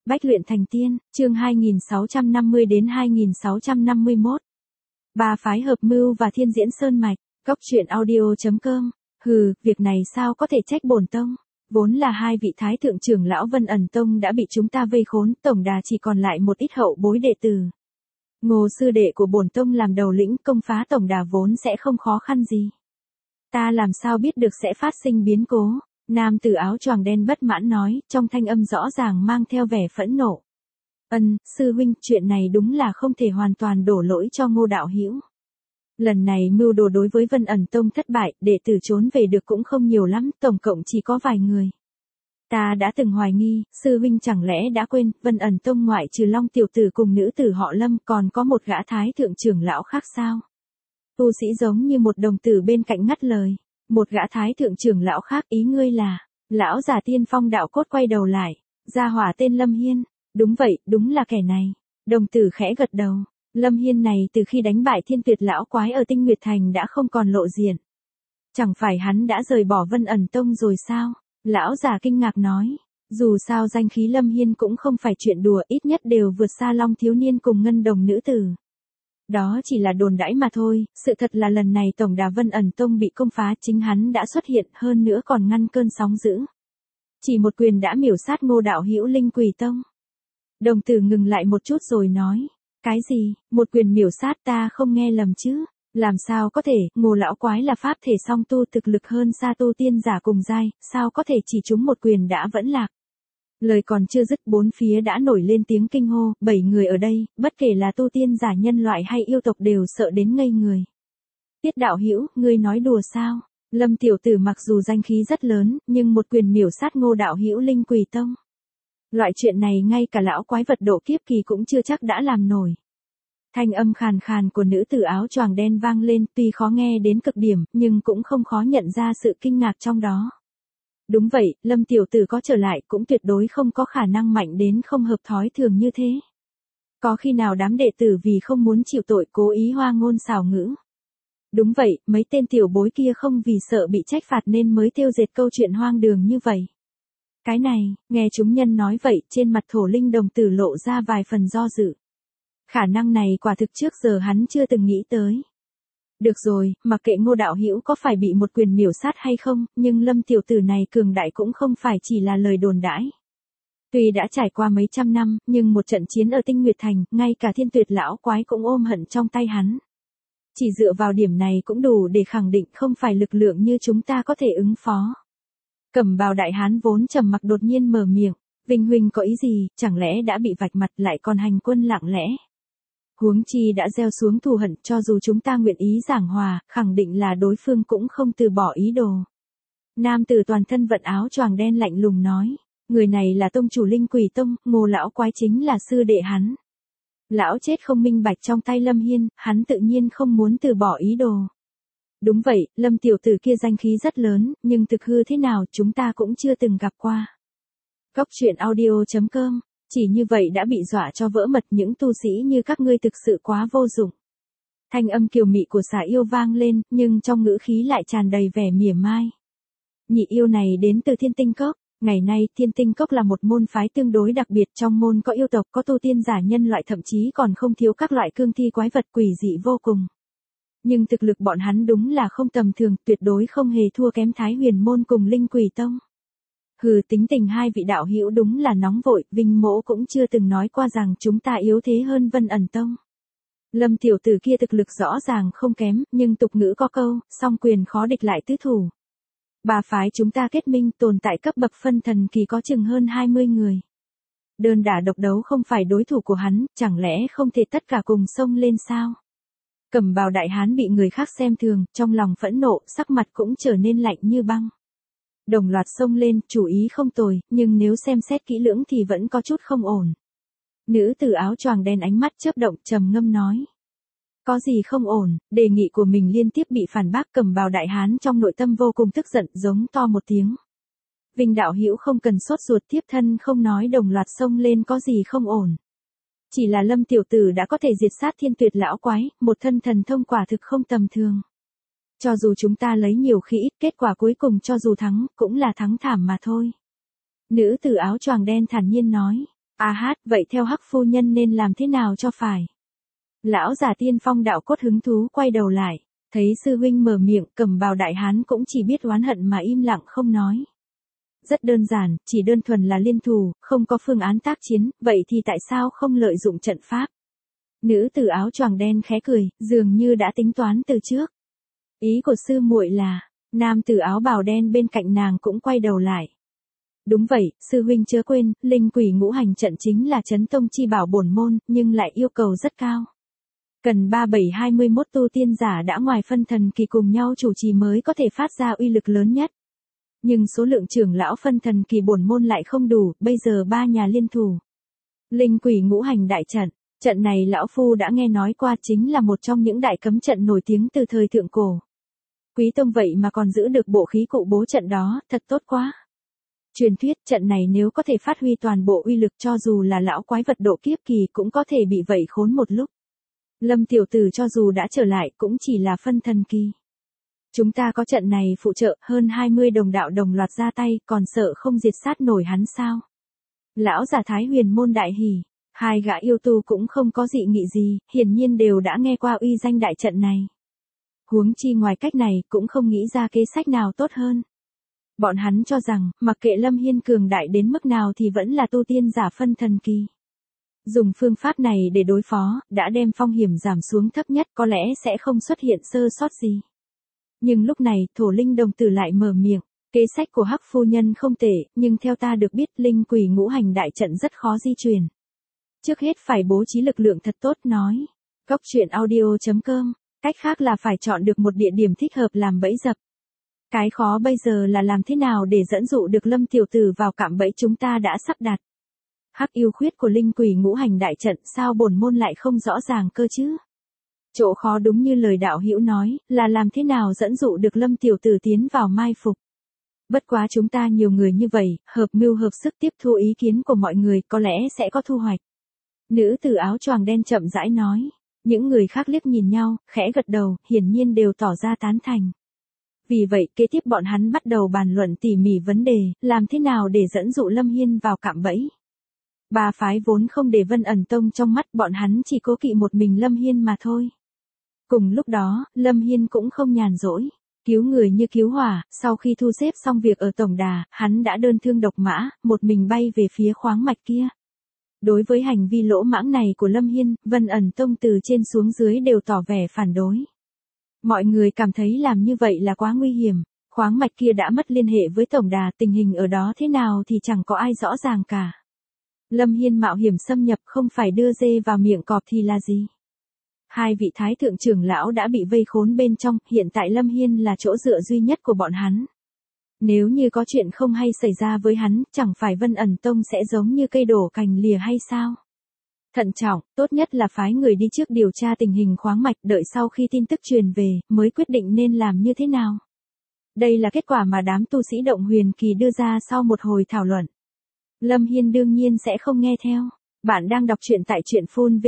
Bách luyện thành tiên, chương 2650 đến 2651. Ba phái hợp mưu và thiên diễn sơn mạch, góc truyện audio.com. Việc này sao có thể trách bổn tông? Vốn là hai vị thái thượng trưởng lão Vân Ẩn Tông đã bị chúng ta vây khốn, tổng đà chỉ còn lại một ít hậu bối đệ tử. Ngô sư đệ của bổn tông làm đầu lĩnh, công phá tổng đà vốn sẽ không khó khăn gì. Ta làm sao biết được sẽ phát sinh biến cố? Nam tử áo choàng đen bất mãn nói, trong thanh âm rõ ràng mang theo vẻ phẫn nộ. Sư huynh, chuyện này đúng là không thể hoàn toàn đổ lỗi cho Ngô đạo hữu. Lần này mưu đồ đối với Vân Ẩn Tông thất bại, đệ tử trốn về được cũng không nhiều lắm, tổng cộng chỉ có vài người. Ta đã từng hoài nghi, sư huynh chẳng lẽ đã quên, Vân Ẩn Tông ngoại trừ Long tiểu tử cùng nữ tử họ Lâm còn có một gã thái thượng trưởng lão khác sao? Tu sĩ giống như một đồng tử bên cạnh ngắt lời. Một gã thái thượng trưởng lão khác, ý ngươi là, lão già tiên phong đạo cốt quay đầu lại, gia hỏa tên Lâm Hiên. Đúng vậy, đúng là kẻ này. Đồng tử khẽ gật đầu. Lâm Hiên này từ khi đánh bại Thiên Tuyệt lão quái ở Tinh Nguyệt Thành đã không còn lộ diện. Chẳng phải hắn đã rời bỏ Vân Ẩn Tông rồi sao? Lão già kinh ngạc nói. Dù sao danh khí Lâm Hiên cũng không phải chuyện đùa, ít nhất đều vượt xa Long thiếu niên cùng Ngân Đồng nữ tử. Đó chỉ là đồn đãi mà thôi, sự thật là lần này tổng đà Vân Ẩn Tông bị công phá, chính hắn đã xuất hiện, hơn nữa còn ngăn cơn sóng dữ. Chỉ một quyền đã miểu sát Ngô đạo hữu Linh Quỷ Tông. Đồng tử ngừng lại một chút rồi nói, cái gì, một quyền miểu sát? Ta không nghe lầm chứ? Làm sao có thể, Ngô lão quái là pháp thể song tu, thực lực hơn xa tu tiên giả cùng giai, sao có thể chỉ trúng một quyền đã vẫn lạc? Lời còn chưa dứt, bốn phía đã nổi lên tiếng kinh hô, 7 người ở đây, bất kể là tu tiên giả, nhân loại hay yêu tộc đều sợ đến ngây người. Tiết đạo hữu, ngươi nói đùa sao? Lâm tiểu tử mặc dù danh khí rất lớn, nhưng một quyền miểu sát Ngô đạo hữu Linh Quỷ Tông. Loại chuyện này ngay cả lão quái vật độ kiếp kỳ cũng chưa chắc đã làm nổi. Thanh âm khàn khàn của nữ tử áo choàng đen vang lên, tuy khó nghe đến cực điểm, nhưng cũng không khó nhận ra sự kinh ngạc trong đó. Đúng vậy, Lâm tiểu tử có trở lại cũng tuyệt đối không có khả năng mạnh đến không hợp thói thường như thế. Có khi nào đám đệ tử vì không muốn chịu tội cố ý hoa ngôn xảo ngữ? Đúng vậy, mấy tên tiểu bối kia không vì sợ bị trách phạt nên mới tiêu diệt câu chuyện hoang đường như vậy. Cái này, nghe chúng nhân nói vậy, trên mặt Thổ Linh đồng tử lộ ra vài phần do dự. Khả năng này quả thực trước giờ hắn chưa từng nghĩ tới. Được rồi, mặc kệ Ngô đạo hữu có phải bị một quyền miểu sát hay không, nhưng Lâm tiểu tử này cường đại cũng không phải chỉ là lời đồn đãi. Tuy đã trải qua mấy trăm năm, nhưng một trận chiến ở Tinh Nguyệt Thành, ngay cả Thiên Tuyệt lão quái cũng ôm hận trong tay hắn. Chỉ dựa vào điểm này cũng đủ để khẳng định không phải lực lượng như chúng ta có thể ứng phó. Cẩm bào đại hán vốn trầm mặc đột nhiên mở miệng, Vinh huynh có ý gì, chẳng lẽ đã bị vạch mặt lại còn hành quân lặng lẽ? Huống chi đã gieo xuống thù hận, cho dù chúng ta nguyện ý giảng hòa, khẳng định là đối phương cũng không từ bỏ ý đồ. Nam tử toàn thân vận áo choàng đen lạnh lùng nói, người này là tông chủ Linh Quỷ Tông, Ngô lão quái chính là sư đệ hắn. Lão chết không minh bạch trong tay Lâm Hiên, hắn tự nhiên không muốn từ bỏ ý đồ. Đúng vậy, Lâm tiểu tử kia danh khí rất lớn, nhưng thực hư thế nào chúng ta cũng chưa từng gặp qua. Góc truyện audio.com. Chỉ như vậy đã bị dọa cho vỡ mật, những tu sĩ như các ngươi thực sự quá vô dụng. Thanh âm kiều mị của xà yêu vang lên, nhưng trong ngữ khí lại tràn đầy vẻ mỉa mai. Nhị yêu này đến từ Thiên Tinh Cốc. Ngày nay, Thiên Tinh Cốc là một môn phái tương đối đặc biệt, trong môn có yêu tộc, có tu tiên giả, nhân loại, thậm chí còn không thiếu các loại cương thi quái vật quỷ dị vô cùng. Nhưng thực lực bọn hắn đúng là không tầm thường, tuyệt đối không hề thua kém Thái Huyền môn cùng Linh Quỷ Tông. Tính tình hai vị đạo hữu đúng là nóng vội, Vinh mỗ cũng chưa từng nói qua rằng chúng ta yếu thế hơn Vân Ẩn Tông. Lâm tiểu tử kia thực lực rõ ràng không kém, nhưng tục ngữ có câu, song quyền khó địch lại tứ thủ. Ba phái chúng ta kết minh, tồn tại cấp bậc phân thần kỳ có chừng hơn 20 người. Đơn đả độc đấu không phải đối thủ của hắn, chẳng lẽ không thể tất cả cùng xông lên sao? Cẩm bào đại hán bị người khác xem thường, trong lòng phẫn nộ, sắc mặt cũng trở nên lạnh như băng. Đồng loạt xông lên, chủ ý không tồi, nhưng nếu xem xét kỹ lưỡng thì vẫn có chút không ổn. Nữ tử áo choàng đen ánh mắt chớp động, trầm ngâm nói. Có gì không ổn? Đề nghị của mình liên tiếp bị phản bác. Cẩm bào đại hán trong nội tâm vô cùng tức giận, giống to một tiếng. Vinh đạo hữu không cần sốt ruột, tiếp thân không nói đồng loạt xông lên có gì không ổn. Chỉ là Lâm tiểu tử đã có thể diệt sát Thiên Tuyệt lão quái, một thân thần thông quả thực không tầm thường. Cho dù chúng ta lấy nhiều khi ít, kết quả cuối cùng cho dù thắng, cũng là thắng thảm mà thôi. Nữ tử áo choàng đen thản nhiên nói. Vậy theo Hắc phu nhân nên làm thế nào cho phải? Lão già Tiên Phong đạo cốt hứng thú quay đầu lại, thấy sư huynh mở miệng, Cẩm Bào đại hán cũng chỉ biết oán hận mà im lặng không nói. Rất đơn giản, chỉ đơn thuần là liên thủ, không có phương án tác chiến, vậy thì tại sao không lợi dụng trận pháp? Nữ tử áo choàng đen khẽ cười, dường như đã tính toán từ trước. Ý của sư muội là, nam tử áo bào đen bên cạnh nàng cũng quay đầu lại. Đúng vậy, sư huynh chớ quên, linh quỷ ngũ hành trận chính là chấn tông chi bảo bổn môn, nhưng lại yêu cầu rất cao. Cần 3721 tu tiên giả đã ngoài phân thần kỳ cùng nhau chủ trì mới có thể phát ra uy lực lớn nhất. Nhưng số lượng trưởng lão phân thần kỳ bổn môn lại không đủ, bây giờ 3 nhà liên thủ. Linh quỷ ngũ hành đại trận, trận này lão phu đã nghe nói qua, chính là một trong những đại cấm trận nổi tiếng từ thời thượng cổ. Quý tông vậy mà còn giữ được bộ khí cụ bố trận đó, thật tốt quá. Truyền thuyết trận này nếu có thể phát huy toàn bộ uy lực, cho dù là lão quái vật độ kiếp kỳ cũng có thể bị vậy khốn một lúc. Lâm tiểu tử cho dù đã trở lại cũng chỉ là phân thần kỳ. Chúng ta có trận này phụ trợ, hơn 20 đồng đạo đồng loạt ra tay, còn sợ không diệt sát nổi hắn sao? Lão giả Thái Huyền môn đại hỉ, hai gã yêu tu cũng không có dị nghị gì, hiển nhiên đều đã nghe qua uy danh đại trận này. Huống chi ngoài cách này cũng không nghĩ ra kế sách nào tốt hơn. Bọn hắn cho rằng, mặc kệ Lâm Hiên cường đại đến mức nào thì vẫn là tu tiên giả phân thần kỳ. Dùng phương pháp này để đối phó, đã đem phong hiểm giảm xuống thấp nhất, có lẽ sẽ không xuất hiện sơ sót gì. Nhưng lúc này, Thổ Linh đồng tử lại mở miệng, kế sách của Hắc phu nhân không tệ, nhưng theo ta được biết linh quỷ ngũ hành đại trận rất khó di chuyển. Trước hết phải bố trí lực lượng thật tốt nói. Cốc truyện audio.com, cách khác là phải chọn được một địa điểm thích hợp làm bẫy dập. Cái khó bây giờ là làm thế nào để dẫn dụ được Lâm tiểu tử vào cạm bẫy chúng ta đã sắp đặt. Hắc yêu khuyết của linh quỷ ngũ hành đại trận sao bổn môn lại không rõ ràng cơ chứ? Chỗ khó đúng như lời đạo hữu nói, là làm thế nào dẫn dụ được Lâm tiểu tử tiến vào mai phục. Bất quá chúng ta nhiều người như vậy, hợp mưu hợp sức tiếp thu ý kiến của mọi người, có lẽ sẽ có thu hoạch. Nữ tử áo choàng đen chậm rãi nói. Những người khác liếc nhìn nhau, khẽ gật đầu, hiển nhiên đều tỏ ra tán thành. Vì vậy, kế tiếp bọn hắn bắt đầu bàn luận tỉ mỉ vấn đề, làm thế nào để dẫn dụ Lâm Hiên vào cạm bẫy. Ba phái vốn không để Vân Ẩn Tông trong mắt, bọn hắn chỉ cố kỵ một mình Lâm Hiên mà thôi. Cùng lúc đó, Lâm Hiên cũng không nhàn rỗi. Cứu người như cứu hỏa, sau khi thu xếp xong việc ở tổng đà, hắn đã đơn thương độc mã, một mình bay về phía khoáng mạch kia. Đối với hành vi lỗ mãng này của Lâm Hiên, Vân Ẩn Tông từ trên xuống dưới đều tỏ vẻ phản đối. Mọi người cảm thấy làm như vậy là quá nguy hiểm, khoáng mạch kia đã mất liên hệ với tổng đà, tình hình ở đó thế nào thì chẳng có ai rõ ràng cả. Lâm Hiên mạo hiểm xâm nhập không phải đưa dê vào miệng cọp thì là gì? Hai vị thái thượng trưởng lão đã bị vây khốn bên trong, hiện tại Lâm Hiên là chỗ dựa duy nhất của bọn hắn. Nếu như có chuyện không hay xảy ra với hắn, chẳng phải Vân Ẩn Tông sẽ giống như cây đổ cành lìa hay sao? Thận trọng, tốt nhất là phái người đi trước điều tra tình hình khoáng mạch, đợi sau khi tin tức truyền về, mới quyết định nên làm như thế nào. Đây là kết quả mà đám tu sĩ Động Huyền Kỳ đưa ra sau một hồi thảo luận. Lâm Hiên đương nhiên sẽ không nghe theo. Bạn đang đọc truyện tại truyện phun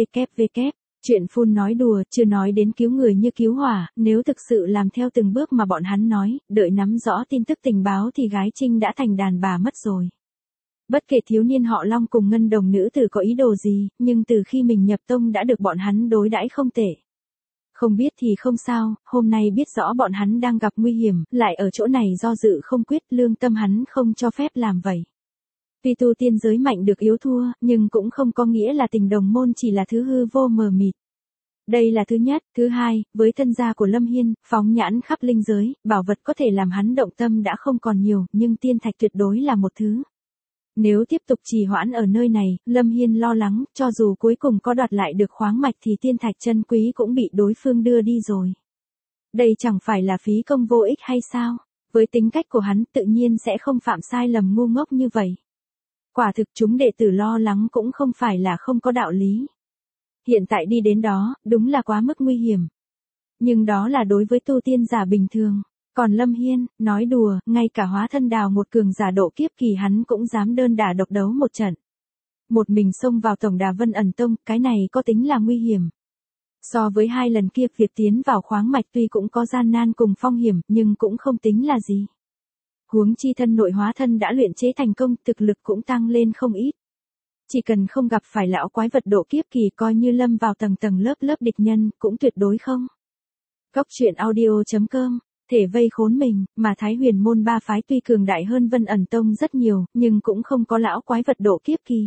www. Chuyện phun nói đùa, chưa nói đến cứu người như cứu hỏa, nếu thực sự làm theo từng bước mà bọn hắn nói, đợi nắm rõ tin tức tình báo thì gái Trinh đã thành đàn bà mất rồi. Bất kể thiếu niên họ Long cùng ngân đồng nữ tử có ý đồ gì, nhưng từ khi mình nhập tông đã được bọn hắn đối đãi không tệ. Không biết thì không sao, hôm nay biết rõ bọn hắn đang gặp nguy hiểm, lại ở chỗ này do dự không quyết, lương tâm hắn không cho phép làm vậy. Tuy tu tiên giới mạnh được yếu thua, nhưng cũng không có nghĩa là tình đồng môn chỉ là thứ hư vô mờ mịt. Đây là thứ nhất, thứ hai, với thân gia của Lâm Hiên, phóng nhãn khắp linh giới, bảo vật có thể làm hắn động tâm đã không còn nhiều, nhưng tiên thạch tuyệt đối là một thứ. Nếu tiếp tục trì hoãn ở nơi này, Lâm Hiên lo lắng, cho dù cuối cùng có đoạt lại được khoáng mạch thì tiên thạch chân quý cũng bị đối phương đưa đi rồi. Đây chẳng phải là phí công vô ích hay sao? Với tính cách của hắn tự nhiên sẽ không phạm sai lầm ngu ngốc như vậy. Quả thực chúng đệ tử lo lắng cũng không phải là không có đạo lý. Hiện tại đi đến đó, đúng là quá mức nguy hiểm. Nhưng đó là đối với tu tiên giả bình thường. Còn Lâm Hiên, nói đùa, ngay cả hóa thân đào một cường giả độ kiếp kỳ hắn cũng dám đơn đả độc đấu một trận. Một mình xông vào tổng đà Vân Ẩn Tông, cái này có tính là nguy hiểm. So với hai lần kia việc tiến vào khoáng mạch tuy cũng có gian nan cùng phong hiểm, nhưng cũng không tính là gì. Huống chi thân nội hóa thân đã luyện chế thành công, thực lực cũng tăng lên không ít. Chỉ cần không gặp phải lão quái vật độ kiếp kỳ coi như lâm vào tầng tầng lớp lớp địch nhân, cũng tuyệt đối không. Góc truyện audio.com, thể vây khốn mình, mà Thái Huyền môn ba phái tuy cường đại hơn Vân ẩn tông rất nhiều, nhưng cũng không có lão quái vật độ kiếp kỳ.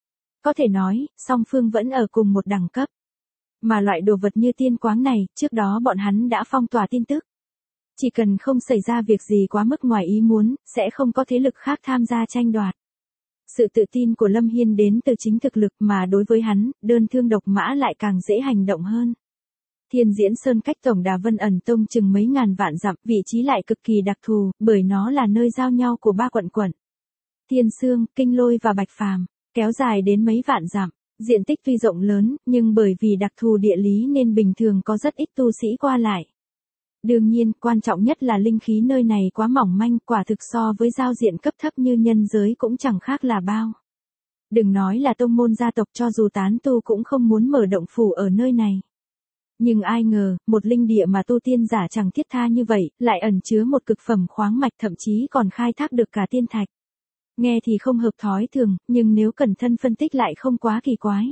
Có thể nói, song phương vẫn ở cùng một đẳng cấp. Mà loại đồ vật như tiên quáng này, trước đó bọn hắn đã phong tỏa tin tức. Chỉ cần không xảy ra việc gì quá mức ngoài ý muốn, sẽ không có thế lực khác tham gia tranh đoạt. Sự tự tin của Lâm Hiên đến từ chính thực lực mà đối với hắn, đơn thương độc mã lại càng dễ hành động hơn. Thiên Diễn Sơn cách tổng đà Vân ẩn tông chừng mấy ngàn vạn dặm, vị trí lại cực kỳ đặc thù, bởi nó là nơi giao nhau của ba quận. Thiên Sương, Kinh Lôi và Bạch Phàm, kéo dài đến mấy vạn dặm. Diện tích tuy rộng lớn, nhưng bởi vì đặc thù địa lý nên bình thường có rất ít tu sĩ qua lại. Đương nhiên, quan trọng nhất là linh khí nơi này quá mỏng manh, quả thực so với giao diện cấp thấp như nhân giới cũng chẳng khác là bao. Đừng nói là tông môn gia tộc, cho dù tán tu cũng không muốn mở động phủ ở nơi này. Nhưng ai ngờ, một linh địa mà tu tiên giả chẳng thiết tha như vậy, lại ẩn chứa một cực phẩm khoáng mạch, thậm chí còn khai thác được cả tiên thạch. Nghe thì không hợp thói thường, nhưng nếu cẩn thận phân tích lại không quá kỳ quái.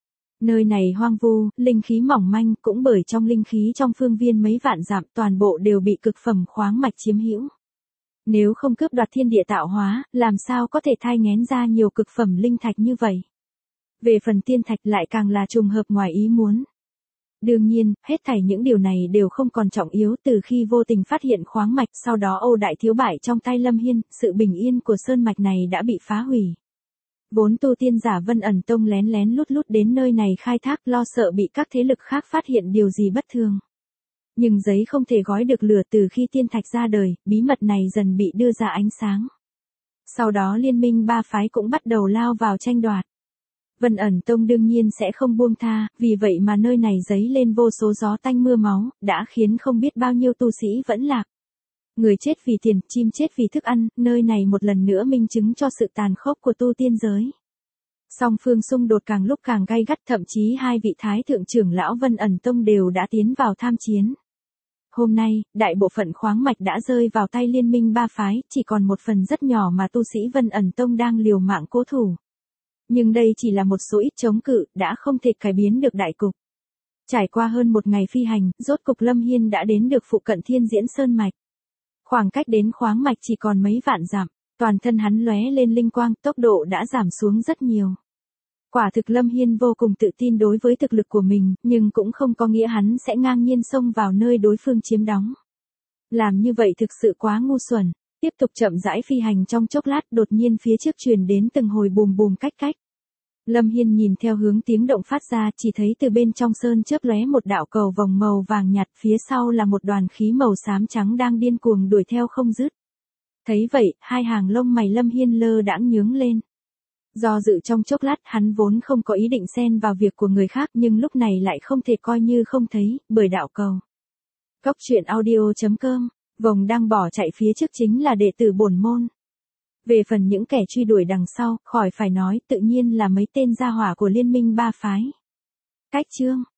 Nơi này hoang vu, linh khí mỏng manh, cũng bởi trong linh khí trong phương viên mấy vạn dặm toàn bộ đều bị cực phẩm khoáng mạch chiếm hữu. Nếu không cướp đoạt thiên địa tạo hóa, làm sao có thể thai nghén ra nhiều cực phẩm linh thạch như vậy. Về phần tiên thạch lại càng là trùng hợp ngoài ý muốn. Đương nhiên, hết thảy những điều này đều không còn trọng yếu từ khi vô tình phát hiện khoáng mạch, sau đó Âu Đại Thiếu bại trong tay Lâm Hiên, sự bình yên của sơn mạch này đã bị phá hủy. Vốn tu tiên giả Vân ẩn tông lén lén lút lút đến nơi này khai thác, lo sợ bị các thế lực khác phát hiện điều gì bất thường. Nhưng giấy không thể gói được lửa, từ khi tiên thạch ra đời, bí mật này dần bị đưa ra ánh sáng. Sau đó liên minh ba phái cũng bắt đầu lao vào tranh đoạt. Vân ẩn tông đương nhiên sẽ không buông tha, vì vậy mà nơi này dấy lên vô số gió tanh mưa máu, đã khiến không biết bao nhiêu tu sĩ vẫn lạc. Người chết vì tiền, chim chết vì thức ăn, nơi này một lần nữa minh chứng cho sự tàn khốc của tu tiên giới. Song phương xung đột càng lúc càng gay gắt, thậm chí hai vị thái thượng trưởng lão Vân ẩn tông đều đã tiến vào tham chiến. Hôm nay, đại bộ phận khoáng mạch đã rơi vào tay liên minh ba phái, chỉ còn một phần rất nhỏ mà tu sĩ Vân ẩn tông đang liều mạng cố thủ. Nhưng đây chỉ là một số ít chống cự, đã không thể cải biến được đại cục. Trải qua hơn một ngày phi hành, rốt cục Lâm Hiên đã đến được phụ cận Thiên Diễn Sơn mạch. Khoảng cách đến khoáng mạch chỉ còn mấy vạn dặm, toàn thân hắn lóe lên linh quang, tốc độ đã giảm xuống rất nhiều. Quả thực Lâm Hiên vô cùng tự tin đối với thực lực của mình, nhưng cũng không có nghĩa hắn sẽ ngang nhiên xông vào nơi đối phương chiếm đóng. Làm như vậy thực sự quá ngu xuẩn. Tiếp tục chậm rãi phi hành trong chốc lát, đột nhiên phía trước truyền đến từng hồi bùm bùm cách cách. Lâm Hiên nhìn theo hướng tiếng động phát ra, chỉ thấy từ bên trong sơn chớp lóe một đạo cầu vòng màu vàng nhạt, phía sau là một đoàn khí màu xám trắng đang điên cuồng đuổi theo không dứt. Thấy vậy, hai hàng lông mày Lâm Hiên lơ đãng nhướng lên. Do dự trong chốc lát, hắn vốn không có ý định xen vào việc của người khác, nhưng lúc này lại không thể coi như không thấy, bởi đạo cầu. Góc truyện audio.com, vòng đang bỏ chạy phía trước chính là đệ tử bổn môn. Về phần những kẻ truy đuổi đằng sau, khỏi phải nói, tự nhiên là mấy tên gia hỏa của liên minh ba phái. Cách chương